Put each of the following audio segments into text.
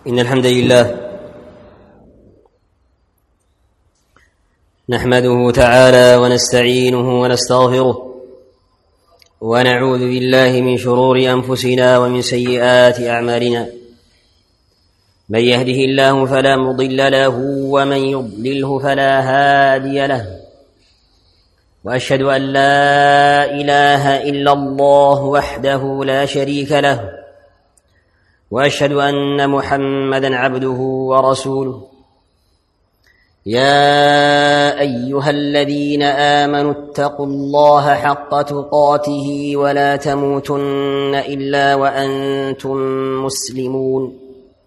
إن الحمد لله نحمده تعالى ونستعينه ونستغفره ونعوذ بالله من شرور أنفسنا ومن سيئات أعمالنا. من يهده الله فلا مضل له ومن يضلله فلا هادي له، وأشهد أن لا إله إلا الله وحده لا شريك له، وأشهد أن محمدًا عبده ورسوله. يا أيها الذين آمنوا اتقوا الله حق تقاته ولا تموتن إلا وأنتم مسلمون.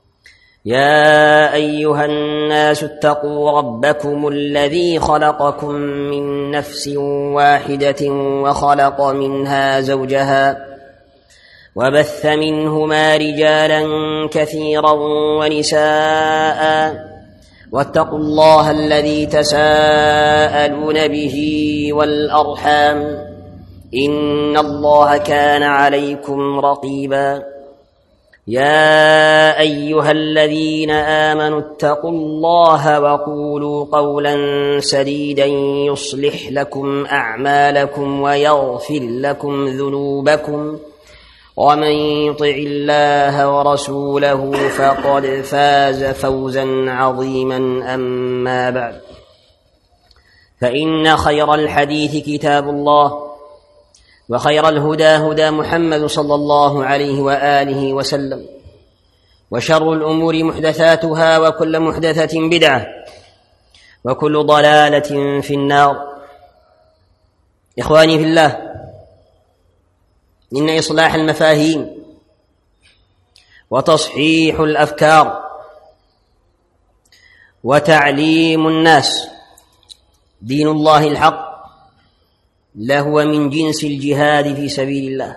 يا أيها الناس اتقوا ربكم الذي خلقكم من نفس واحدة وخلق منها زوجها وبث منهما رجالا كثيرا ونساء، واتقوا الله الذي تساءلون به والأرحام إن الله كان عليكم رقيبا. يا أيها الذين آمنوا اتقوا الله وقولوا قولا سديدا يصلح لكم أعمالكم ويغفر لكم ذنوبكم، ومن يطع الله ورسوله فقد فاز فوزا عظيما. أما بعد، فإن خير الحديث كتاب الله، وخير الهدى هدى محمد صلى الله عليه وآله وسلم، وشر الأمور محدثاتها، وكل محدثة بدعة، وكل ضلالة في النار. إخواني في الله، إن إصلاح المفاهيم وتصحيح الأفكار وتعليم الناس دين الله الحق لهو من جنس الجهاد في سبيل الله،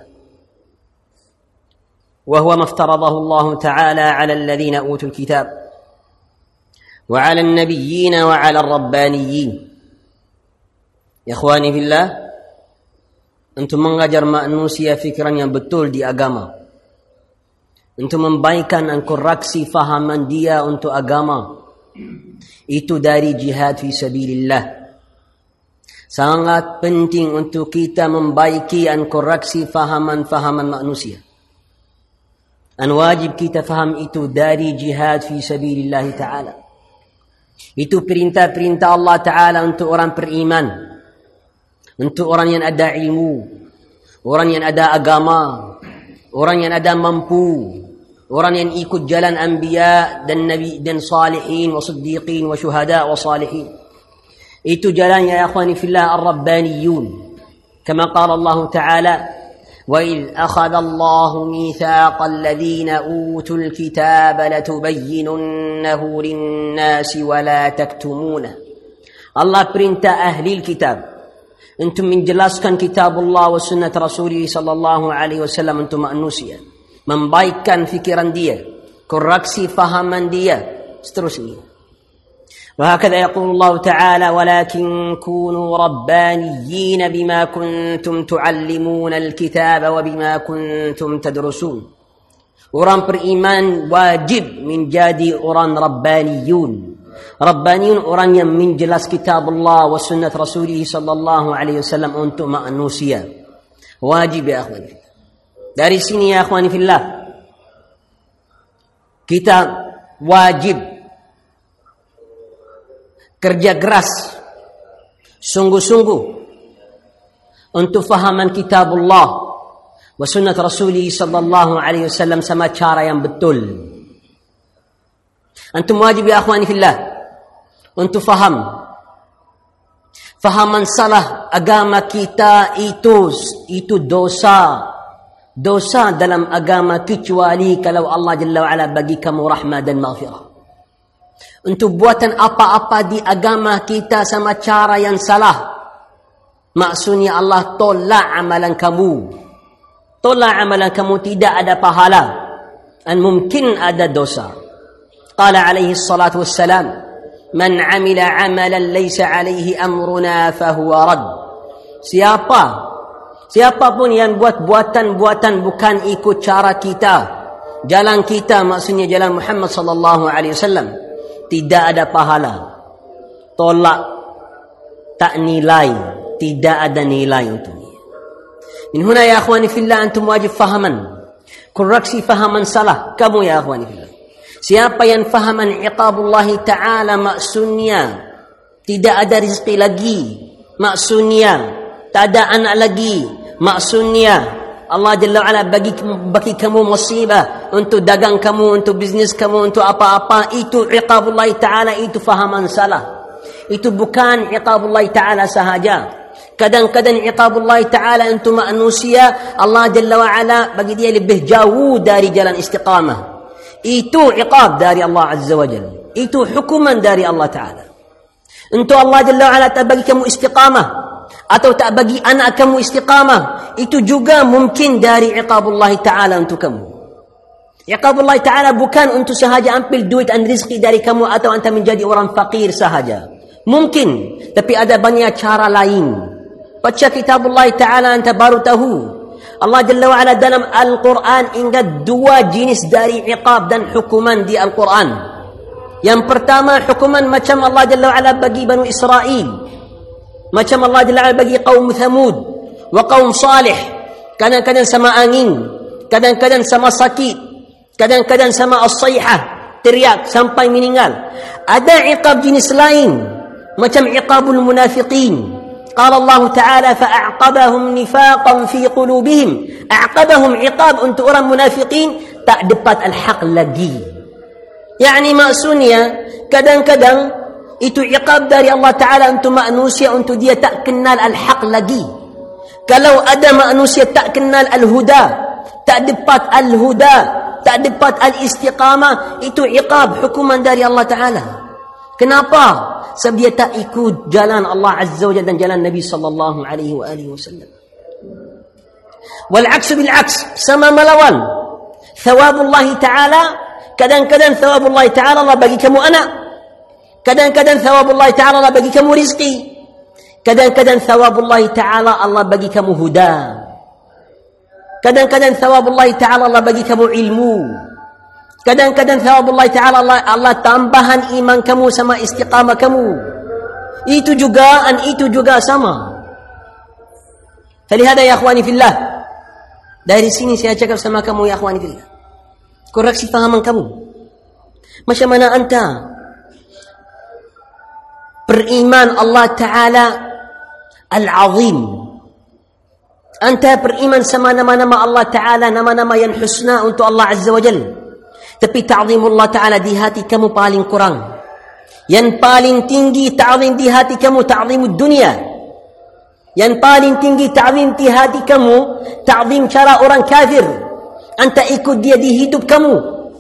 وهو ما افترضه الله تعالى على الذين أوتوا الكتاب وعلى النبيين وعلى الربانيين. إخواني في الله، Untuk mengajar manusia fikiran yang betul di agama, untuk membaikan dan koreksi fahaman dia untuk agama, itu dari jihad fi sabilillah. Sangat penting untuk kita membaiki dan koreksi fahaman-fahaman manusia. Dan wajib kita faham itu dari jihad fi sabilillah ta'ala. Itu perintah-perintah Allah ta'ala untuk orang beriman, untuk orang yang ada ilmu, orang yang ada agama, orang yang ada mampu, orang yang ikut jalan anbiya dan nabi dan salihin wa siddiqin wa syuhada wa salihin. Itu jalannya ya akhwani fillah ar-rabbaniyun. Kama qala Allah Ta'ala, wa idh akhadha Allah mithaqa alladhina utul kitaba latubayyinunnahu lin-nasi wa la taktumunah. Allah perintah ahli kitab untuk menjelaskan kitab Allah wa sunnah Rasulullah sallallahu alaihi wasallam untuk manusia, membaikkan fikiran dia, koreksi fahaman dia, seterusnya. وهكذا يقول الله تعالى ولكن كونوا ربانيين بما كنتم تعلمون الكتاب وبما كنتم تدرسون. Orang beriman wajib menjadi orang rabbaniyun. Rabbaniyun orang yang menjelas kitab Allah wa sunnah Rasulullah sallallahu alaihi wasallam untuk manusia. Wajib ya akhwani. Dari sini ya akhwani fillah, kita wajib kerja keras sungguh-sungguh untuk fahaman kitab Allah wa sunnah Rasulullah sallallahu alaihi wasallam sama cara yang betul. Antum wajib ya akhwani fillah untuk fahaman salah agama kita itu dosa dalam agama, kecuali kalau Allah Jalla wa Ala bagi kamu rahmah dan maghfirah. Untuk buatan apa-apa di agama kita sama cara yang salah, maksudnya Allah tolak amalan kamu, tidak ada pahala dan mungkin ada dosa. قال عليه الصلاة والسلام من عمل عملا ليس عليه أمرنا فهو رد. Siapapun yang buat buatan-buatan bukan ikut cara kita, jalan kita maksudnya jalan Muhammad sallallahu alaihi wasallam, tidak ada pahala, tolak, tak nilai, tidak ada nilai untuknya. Min huna ya akhwani fillah, antum wajib fahaman, koreksi fahaman salah kamu ya akhwani fillah. Siapa yang fahaman iqabullah ta'ala maksudnya tidak ada rezeki lagi, maksudnya tak ada anak lagi, maksudnya Allah Jalla wa'ala bagi kamu musibah untuk dagang kamu, untuk bisnis kamu, untuk apa-apa, itu iqabullah ta'ala, itu fahaman salah. Itu bukan iqabullah ta'ala sahaja. Kadang-kadang iqabullah ta'ala untuk manusia, Allah Jalla wa'ala bagi dia lebih jauh dari jalan istiqamah. Itu iqab dari Allah Azza wa Jalla, itu hukuman dari Allah Ta'ala. Untuk Allah Jalla wa'ala tak bagi kamu istiqamah, atau tak bagi anak kamu istiqamah, itu juga mungkin dari iqabullah ta'ala untuk kamu. Iqabullah ta'ala bukan untuk sahaja ambil duit dan rizki dari kamu atau anda menjadi orang fakir sahaja. Mungkin, tapi ada banyak cara lain. Baca kitabullah ta'ala anda baru tahu. Allah Jalla wa'ala dalam Al-Quran ingat dua jenis dari iqab dan hukuman di Al-Quran. Yang pertama, hukuman macam Allah Jalla wa'ala bagi Banu Israel, macam Allah Jalla wa'ala bagi kaum Thamud wa kaum Salih. Kadang-kadang sama angin, kadang-kadang sama sakit, kadang-kadang sama as-sayhah, teriak sampai meninggal. Ada iqab jenis lain, macam iqabul munafiqin. قال الله تعالى فأعقبهم نفاقا في قلوبهم. أعقبهم عقاب untuk orang munafiqin, tak dapat al-haq lagi. Yani maksudnya kadang-kadang itu iqab dari Allah Ta'ala untuk manusia, untuk dia tak kenal al-haq lagi. Kalau ada manusia tak kenal al-huda, tak dapat al-huda, tak dapat al-istiqamah, itu iqab, hukuman dari Allah Ta'ala. Kenapa? Sebab dia tak ikut jalan Allah Azza wa Jalla dan jalan Nabi sallallahu alaihi wa alihi wasallam. Wal aks bil aks, sama melawan. Thawabullah Ta'ala, kadang-kadang thawabullah Ta'ala Allah bagi kamu anak, kadang-kadang thawabullah Ta'ala Allah bagi kamu rizki, kadang-kadang thawabullah Ta'ala Allah bagi kamu huda, kadang-kadang thawabullah Ta'ala Allah bagi kamu ilmu, kadang-kadang thawabullah Ta'ala Allah tambahan iman kamu sama istiqamah kamu. Itu juga dan itu juga sama. Falihada ya akhwani fillah, dari sini saya cakap sama kamu ya akhwani fillah, koreksi fahaman kamu. Macam mana anda beriman Allah Ta'ala Al-Azim, anda beriman sama nama-nama Allah Ta'ala, nama-nama yang husna untuk Allah Azza wa Jalla, tapi ta'zimullah Ta'ala di hati kamu paling kurang. Yang paling tinggi ta'zim di hati kamu ta'zimud dunia. Yang paling tinggi ta'zim di hati kamu ta'zim cara orang kafir. Anta ikut dia di hidup kamu,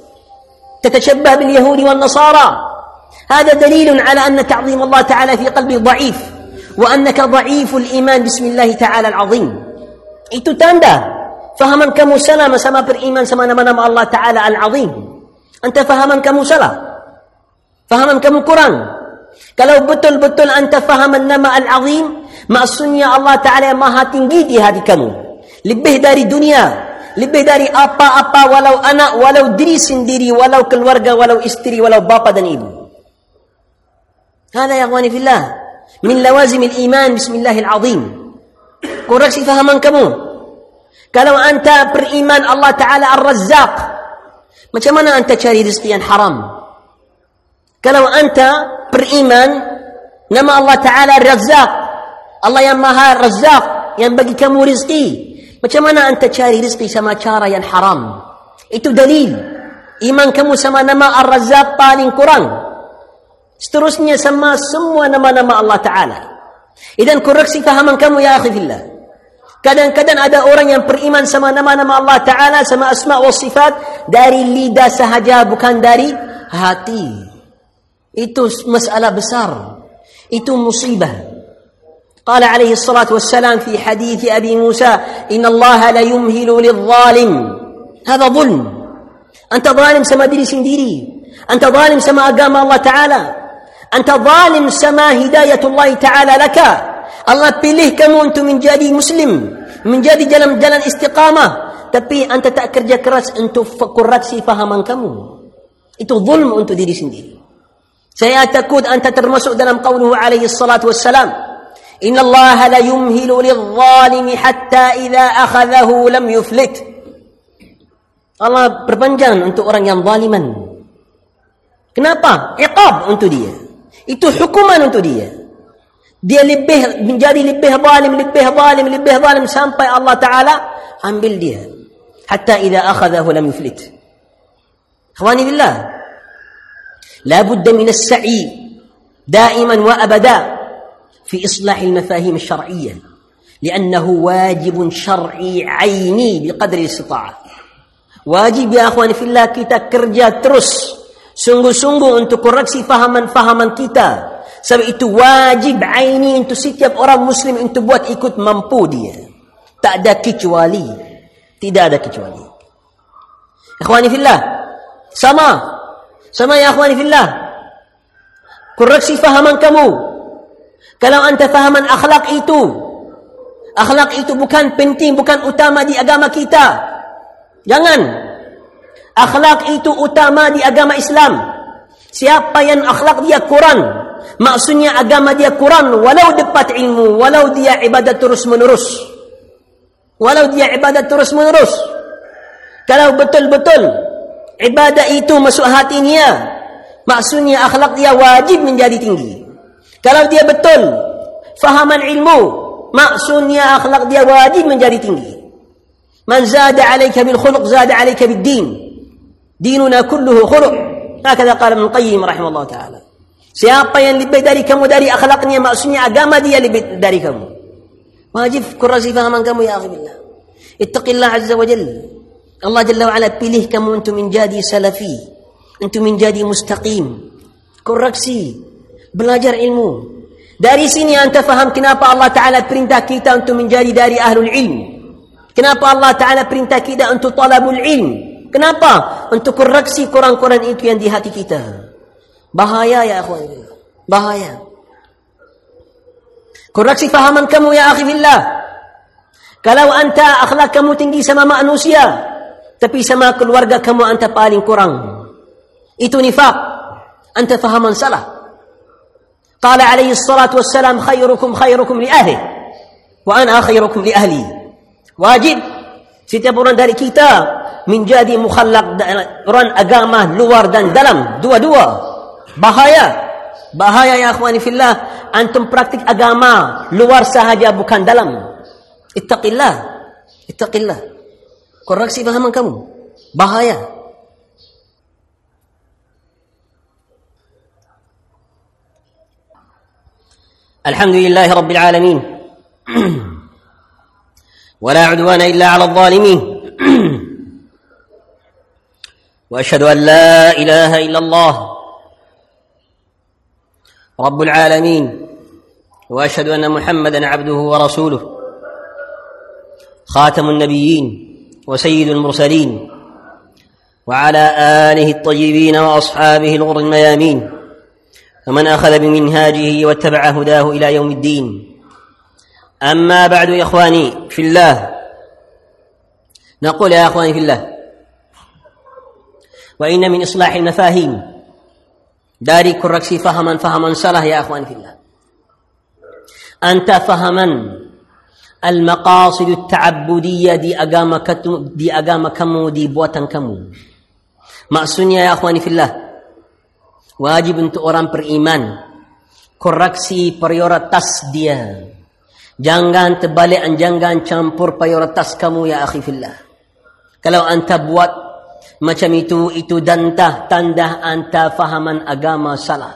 تتشبه باليهود والنصارى. هذا دليل على أن تعظيم الله تعالى في قلبك ضعيف، وأنك ضعيف الإيمان بسم الله تعالى العظيم. Itu tanda fahaman kamu salah sama beriman sama nama-nama Allah Ta'ala Al-Azim. Anta fahaman kamu salah, fahaman kamu kurang. Kalau betul-betul anta fahaman nama Al-Azim, maksudnya Allah Ta'ala yang maha tinggi di hati kamu, lebih dari dunia, lebih dari apa-apa, walau anak, walau diri sendiri, walau keluarga, walau istri, walau bapa dan ibu. Hada ya akhwani fillah min lawazim al-iman bismillahil azim. Koreksi fahaman kamu. Kalau anta beriman Allah Ta'ala Ar-Razzaq, macam mana anta cari rezeki yang haram? Kalau anta beriman nama Allah Ta'ala Ar-Razzaq, Allah yang maha Razzaq, yang bagi kamu rezeki, macam mana anta cari rezeki sama cara yang haram? Itu dalil iman kamu sama nama Ar-Razzaq paling kurang. Seterusnya sama semua nama-nama Allah Ta'ala. Idan koreksi fahaman kamu ya akhi fillah. Kadang-kadang ada orang yang beriman sama nama-nama Allah Ta'ala, sama asma' wa sifat dari lidah sahaja, bukan dari hati. Itu masalah besar, itu musibah. Qala alaihi salatu wassalam fi hadith Abi Musa, inna Allah la yumhilu lidh-dhalim. Hada dhulm. Anta zalim sama diri sendiri, anta zalim sama agama Allah Ta'ala, anta zalim sama hidayatullah Ta'ala laka. Allah pilih kamu untuk menjadi muslim, menjadi jalan-jalan istiqamah, tapi anda tak kerja keras untuk koreksi fahaman kamu. Itu zulm untuk diri sendiri. Saya takut anda termasuk dalam qauluhu alaihi salatu wassalam, inna Allah la yumhilu lidh-dhalimi hatta idza akhadhahu lam yuflit. Allah perpanjang untuk orang yang zaliman. Kenapa? Iqab untuk dia. Itu hukuman untuk dia. Dia menjadi lebih zalim sampai Allah Ta'ala ambil dia. Hatta idza akhadhahu lam yuflit. Ikhwani billah, la budda min as-sa'i da'iman wa abada fi islah al-mafahim ash-shar'iyyah, li'annahu wajib syar'i 'aini biqadri istita'ah. Wajib ya akhwani fillah kita kerja terus sungguh-sungguh untuk koreksi fahaman-fahaman kita. Sebab itu wajib 'aini untuk setiap orang muslim untuk buat ikut mampu dia. Tak ada kecuali. Tidak ada kecuali. Ikhwani fillah, sama ya akhwani fillah, koreksi fahaman kamu. Kalau anda fahaman akhlak itu bukan penting, bukan utama di agama kita. Jangan. Akhlak itu utama di agama Islam. Siapa yang akhlak dia kurang, maksudnya agama dia kurang, walau dapat ilmu, walau dia ibadat terus menerus. Kalau betul-betul ibadah itu masuk hatinya, maksudnya akhlak dia wajib menjadi tinggi. Kalau dia betul fahaman ilmu, maksudnya akhlak dia wajib menjadi tinggi. Man zada 'alaika bil khuluq zada 'alaika bid din. Dinuna kulluhu khuluq. Hakala qala Ibn Qayyim rahimahullah taala. Siapa yang lebih dari kamu dari akhlaknya, maksudnya agama dia lebih dari kamu. Wajib koreksi fahaman kamu ya akhi billah. Ittaqillah azza wa jalla. Allah Jalla wa'ala pilih kamu untuk menjadi salafi, untuk menjadi mustaqim. Koreksi, belajar ilmu. Dari sini anda faham kenapa Allah Ta'ala perintah kita untuk menjadi dari ahlul ilm. Kenapa Allah Ta'ala perintah kita untuk talabul ilm. Kenapa? Untuk koreksi kurang-kurang itu yang di hati kita. Bahaya ya akhwan, bahaya. Koreksi fahaman kamu ya akhi billah. Kalau anta akhlak kamu tinggi sama manusia, tapi sama keluarga kamu anta paling kurang, itu nifaq. Anta fahaman salah. Qala alaihi salatu wassalam, khairukum li ahli wa ana khairukum li ahli. Wajib setiap orang dari kita menjadi mukhallaq, orang agama luar dan dalam, dua-dua. Bahaya ya akhwani fillah, antum praktik agama luar sahaja bukan dalam. Ittaqillah. Koreksi fahaman kamu. Bahaya. Alhamdulillah rabbil alamin. Wala 'udwana illa 'ala adh-dhalimin. Wa asyhadu an la ilaha illallah rabbul alamin. Wa asyhadu anna Muhammadan 'abduhu wa rasuluhu. خاتم النبيين وسيد المرسلين وعلى آله الطيبين وأصحابه الغر الميامين ومن أخذ بمنهاجه واتبع هداه إلى يوم الدين. أما بعد يا إخواني في الله، نقول يا إخواني في الله، وإن من إصلاح المفاهيم داري كركسي فهما صلاح يا إخواني في الله. أنت فهما المقاصد التعبدية di agama kamu, di buatan kamu. Maksudnya ya akhwani fillah, wajib untuk orang beriman koreksi prioritas dia. Jangan terbalik, jangan campur prioritas kamu ya akhi fillah. Kalau anta buat macam itu tanda anta fahaman agama salah.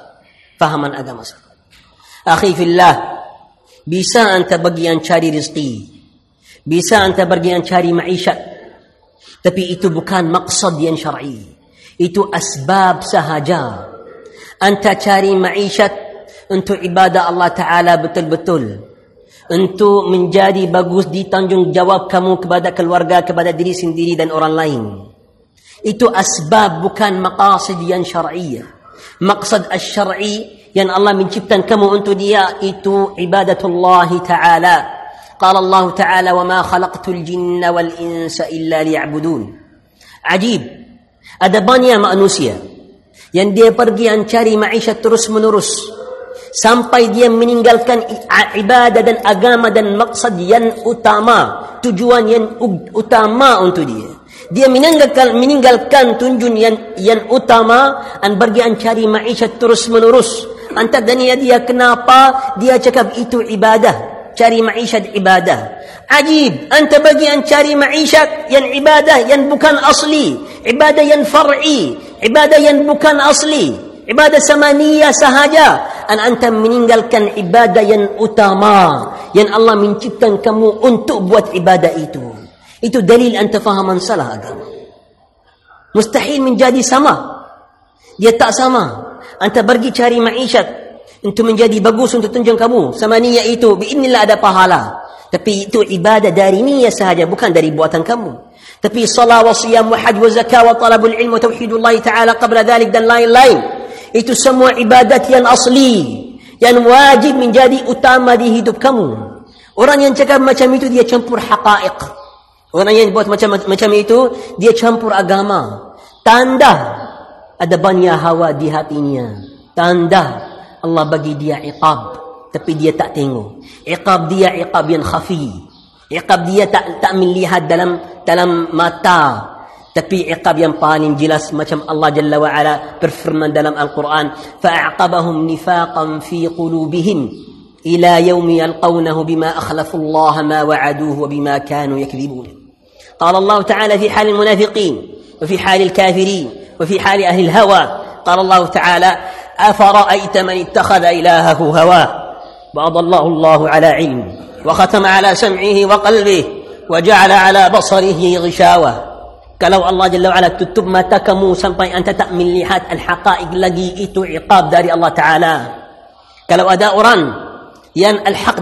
Akhi fillah, bisa anta bagian cari rezeki, bisa anta bagian cari maishat, tapi itu bukan maksud yang syar'i. Itu asbab sahaja. Anta cari maishat untuk ibadah Allah Ta'ala betul-betul, untuk menjadi bagus di tanggungjawab kamu kepada keluarga, kepada diri sendiri dan orang lain. Itu asbab, bukan maqasid yang syar'iyah. Maqsad as-syar'i yang Allah menciptakan kamu untuk dia itu ibadatullah Ta'ala, قال الله تعالى وما خلقت الجن والإنس إلا ليعبدون. Ajib, ada banyak manusia yang dia pergi mencari maisha terus menerus sampai dia meninggalkan ibadah dan agama dan maksud yang utama, tujuan yang utama untuk dia. Dia meninggalkan tujuan yang utama dan pergi mencari maisha terus menerus. Antara dia kenapa dia cakap itu ibadah, cari maisha ibadah. Ajib, anta bagi mencari maisha yang ibadah yang bukan asli, ibadah yang far'i, ibadah yang bukan asli, ibadah samaniyah sahaja, dan anta meninggalkan ibadah yang utama yang Allah menciptakan kamu untuk buat ibadah itu. Itu dalil anta fahaman salah agama. Mustahil menjadi sama. Dia tak sama. Anta pergi cari maishat untuk menjadi bagus untuk tunjang kamu, samaniyah itu biidznillah ada pahala. Tapi itu ibadah dari niat sahaja, bukan dari buatan kamu. Tapi salat wa siyam wa hajj wa zakah wa talabul ilm wa tauhidullah ta'ala qabla dhalik dan lain-lain, itu semua ibadat yang asli, yang wajib menjadi utama di hidup kamu. Orang yang cakap macam itu dia campur haqaiq. Orang yang buat macam itu dia campur agama. Tanda ada banyak hawa di hatinya. Tanda Allah bagi dia iqab, tapi dia tak tengok. Iqab dia iqab yang khafi. Iqab dia tak melihat dalam mata. Tapi iqab yang paling jelas macam Allah Jalla wa Ala berfirman dalam Al-Quran, fa'aqabahum nifaqan fi qulubihim ila yawmi yalqawnahu bima akhlafu Allah ma wa'aduhu wa bima kanu yakdhibun. Qala Allah Ta'ala fi hal al-munafiqin wa fi hal al-kafirin wa fi hal ahli al-hawa. Qala Allah Ta'ala afara'ayta man ittakhadha ilahahu hawa وأضله الله على علم وختم على سمعه وقلبه وجعل على بصره غشاوة. Kalau Allah Jalla wa'ala tutup mata kamu sampai anda tak melihat al-haqaiq lagi, itu iqab dari Allah Ta'ala. Kalau ada orang yang al-haq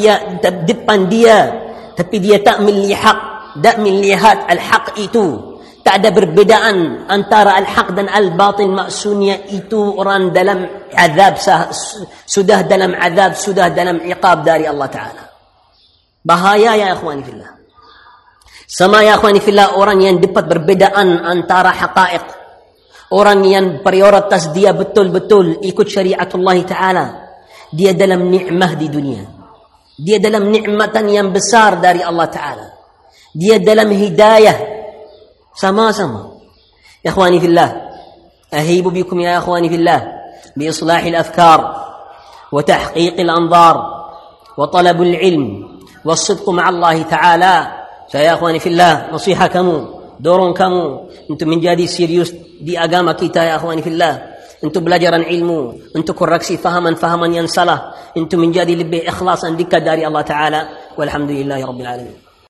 depan dia tapi dia tak melihat al-haq itu, tak ada perbedaan antara al-haq dan al-batil, maksudnya itu orang dalam azab, sudah dalam azab, sudah dalam iqab dari Allah Ta'ala. Bahaya ya akhwani fillah. Sama ya akhwani fillah, orang yang dapat perbedaan antara haqaiq, orang yang prioritas dia betul-betul ikut syariatullah Ta'ala, dia dalam ni'mah di dunia, dia dalam nikmatan yang besar dari Allah Ta'ala, dia dalam hidayah sama-sama. Ya akhwani fillah, ahibu bikum ya akhwani fillah bi islahil afkar wa tahqiqil anzar wa talabul ilm was-sidq ma'a Allah Ta'ala. Saya akhwani fillah, nasihat kamu, dorong kamu untuk menjadi serius di agama kita ya akhwani fillah, untuk belajaran ilmu, untuk koreksi fahaman yang salah, untuk menjadi lebih ikhlas dan dekat dari Allah Ta'ala. Walhamdulillahi rabbil alamin.